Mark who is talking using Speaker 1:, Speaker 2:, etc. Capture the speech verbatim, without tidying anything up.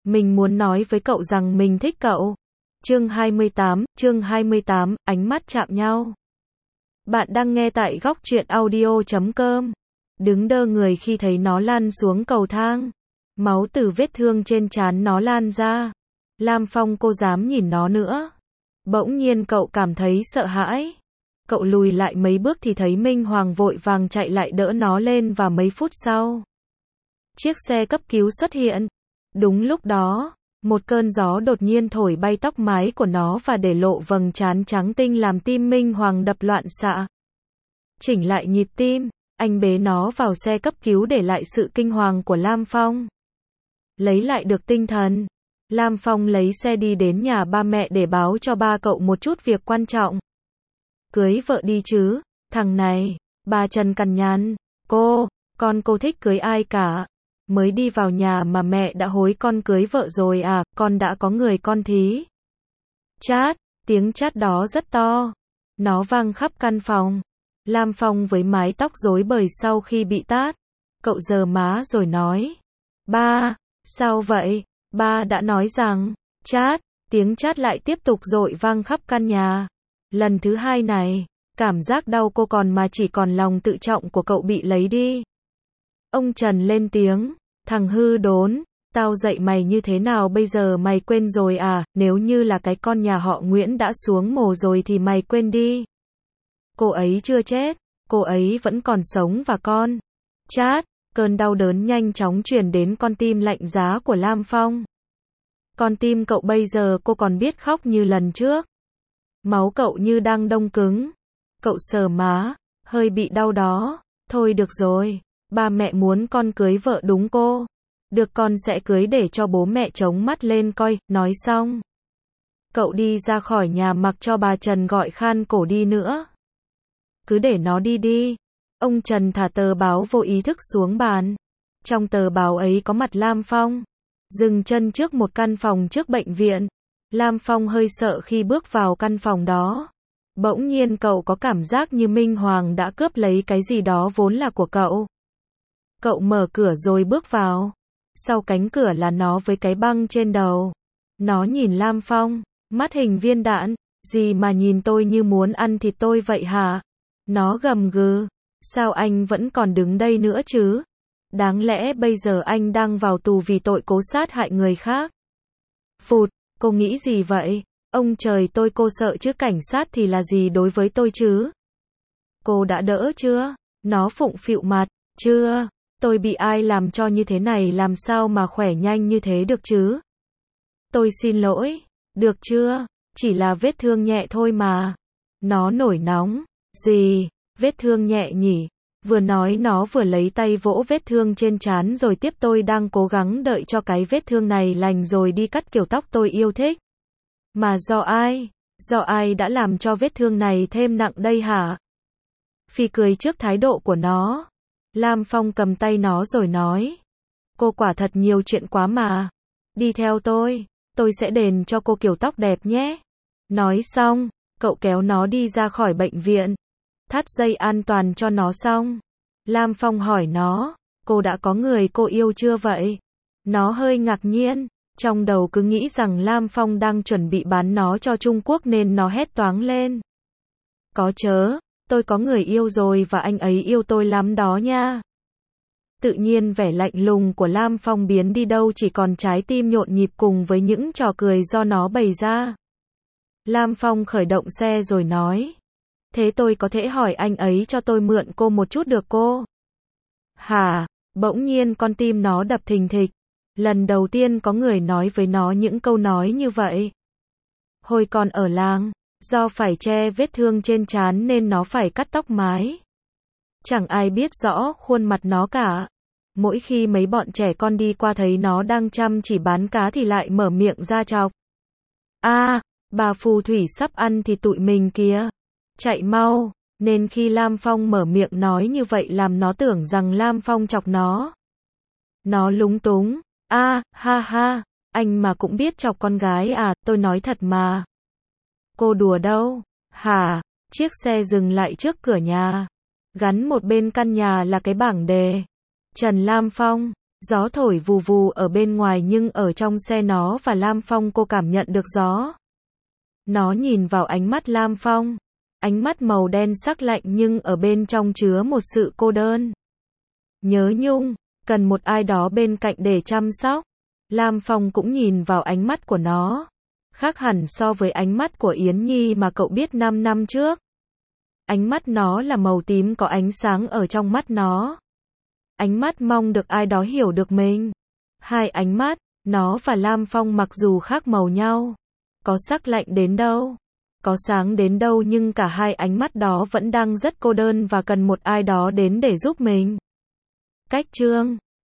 Speaker 1: Mình muốn nói với cậu rằng mình thích cậu. Chương hai mươi tám, chương hai mươi tám, ánh mắt chạm nhau. Bạn đang nghe tại góc truyện audio chấm com. Đứng đơ người khi thấy nó lăn xuống cầu thang. Máu từ vết thương trên trán nó lan ra. Lam Phong cô dám nhìn nó nữa. Bỗng nhiên cậu cảm thấy sợ hãi. Cậu lùi lại mấy bước thì thấy Minh Hoàng vội vàng chạy lại đỡ nó lên và mấy phút sau, chiếc xe cấp cứu xuất hiện. Đúng lúc đó, một cơn gió đột nhiên thổi bay tóc mái của nó và để lộ vầng trán trắng tinh làm tim Minh Hoàng đập loạn xạ. Chỉnh lại nhịp tim, anh bế nó vào xe cấp cứu để lại sự kinh hoàng của Lam Phong. Lấy lại được tinh thần, Lam Phong lấy xe đi đến nhà ba mẹ để báo cho ba cậu một chút việc quan trọng. Cưới vợ đi chứ, thằng này, bà Trần cằn nhằn, cô, con cô thích cưới ai cả. Mới đi vào nhà mà mẹ đã hối con cưới vợ rồi à, con đã có người con thí. Chát, tiếng chát đó rất to. Nó vang khắp căn phòng. Lam Phong với mái tóc rối bời sau khi bị tát. Cậu giơ má rồi nói. Ba, sao vậy? Ba đã nói rằng, chát, tiếng chát lại tiếp tục dội vang khắp căn nhà. Lần thứ hai này, cảm giác đau cô còn mà chỉ còn lòng tự trọng của cậu bị lấy đi. Ông Trần lên tiếng, thằng hư đốn, tao dạy mày như thế nào bây giờ mày quên rồi à, nếu như là cái con nhà họ Nguyễn đã xuống mồ rồi thì mày quên đi. Cô ấy chưa chết, cô ấy vẫn còn sống và con. Chát, cơn đau đớn nhanh chóng truyền đến con tim lạnh giá của Lam Phong. Con tim cậu bây giờ cô còn biết khóc như lần trước. Máu cậu như đang đông cứng. Cậu sờ má, hơi bị đau đó. Thôi được rồi, ba mẹ muốn con cưới vợ đúng cô. Được con sẽ cưới để cho bố mẹ chống mắt lên coi, nói xong. Cậu đi ra khỏi nhà mặc cho bà Trần gọi khan cổ đi nữa. Cứ để nó đi đi. Ông Trần thả tờ báo vô ý thức xuống bàn. Trong tờ báo ấy có mặt Lam Phong. Dừng chân trước một căn phòng trước bệnh viện. Lam Phong hơi sợ khi bước vào căn phòng đó. Bỗng nhiên cậu có cảm giác như Minh Hoàng đã cướp lấy cái gì đó vốn là của cậu. Cậu mở cửa rồi bước vào. Sau cánh cửa là nó với cái băng trên đầu. Nó nhìn Lam Phong, mắt hình viên đạn. Gì mà nhìn tôi như muốn ăn thịt tôi vậy hả? Nó gầm gừ. Sao anh vẫn còn đứng đây nữa chứ? Đáng lẽ bây giờ anh đang vào tù vì tội cố sát hại người khác. Phụt, cô nghĩ gì vậy? Ông trời tôi, cô sợ chứ cảnh sát thì là gì đối với tôi chứ? Cô đã đỡ chưa? Nó phụng phịu mặt. Chưa, tôi bị ai làm cho như thế này làm sao mà khỏe nhanh như thế được chứ? Tôi xin lỗi. Được chưa? Chỉ là vết thương nhẹ thôi mà. Nó nổi nóng. Gì? Vết thương nhẹ nhỉ? Vừa nói nó vừa lấy tay vỗ vết thương trên trán rồi tiếp, tôi đang cố gắng đợi cho cái vết thương này lành rồi đi cắt kiểu tóc tôi yêu thích. Mà do ai? Do ai đã làm cho vết thương này thêm nặng đây hả? Phi cười trước thái độ của nó. Lam Phong cầm tay nó rồi nói. Cô quả thật nhiều chuyện quá mà. Đi theo tôi, tôi sẽ đền cho cô kiểu tóc đẹp nhé. Nói xong, cậu kéo nó đi ra khỏi bệnh viện. Thắt dây an toàn cho nó xong. Lam Phong hỏi nó, cô đã có người cô yêu chưa vậy? Nó hơi ngạc nhiên, trong đầu cứ nghĩ rằng Lam Phong đang chuẩn bị bán nó cho Trung Quốc nên nó hét toáng lên. Có chớ, tôi có người yêu rồi và anh ấy yêu tôi lắm đó nha. Tự nhiên vẻ lạnh lùng của Lam Phong biến đi đâu, chỉ còn trái tim nhộn nhịp cùng với những trò cười do nó bày ra. Lam Phong khởi động xe rồi nói. Thế tôi có thể hỏi anh ấy cho tôi mượn cô một chút được cô? Hả? Bỗng nhiên con tim nó đập thình thịch. Lần đầu tiên có người nói với nó những câu nói như vậy. Hồi còn ở làng, do phải che vết thương trên trán nên nó phải cắt tóc mái. Chẳng ai biết rõ khuôn mặt nó cả. Mỗi khi mấy bọn trẻ con đi qua thấy nó đang chăm chỉ bán cá thì lại mở miệng ra chọc. À, bà phù thủy sắp ăn thì tụi mình kìa. Chạy mau, nên khi Lam Phong mở miệng nói như vậy làm nó tưởng rằng Lam Phong chọc nó. Nó lúng túng, a, à, ha ha, anh mà cũng biết chọc con gái à, tôi nói thật mà. Cô đùa đâu, hả? Chiếc xe dừng lại trước cửa nhà. Gắn một bên căn nhà là cái bảng đề. Trần Lam Phong, Gió thổi vù vù ở bên ngoài nhưng ở trong xe nó và Lam Phong cô cảm nhận được gió. Nó nhìn vào ánh mắt Lam Phong. Ánh mắt màu đen sắc lạnh nhưng ở bên trong chứa một sự cô đơn. Nhớ nhung, cần một ai đó bên cạnh để chăm sóc. Lam Phong cũng nhìn vào ánh mắt của nó. Khác hẳn so với ánh mắt của Yến Nhi mà cậu biết năm năm trước. Ánh mắt nó là màu tím có ánh sáng ở trong mắt nó. Ánh mắt mong được ai đó hiểu được mình. Hai ánh mắt, nó và Lam Phong mặc dù khác màu nhau. Có sắc lạnh đến đâu, có sáng đến đâu nhưng cả hai ánh mắt đó vẫn đang rất cô đơn và cần một ai đó đến để giúp mình. Cách chương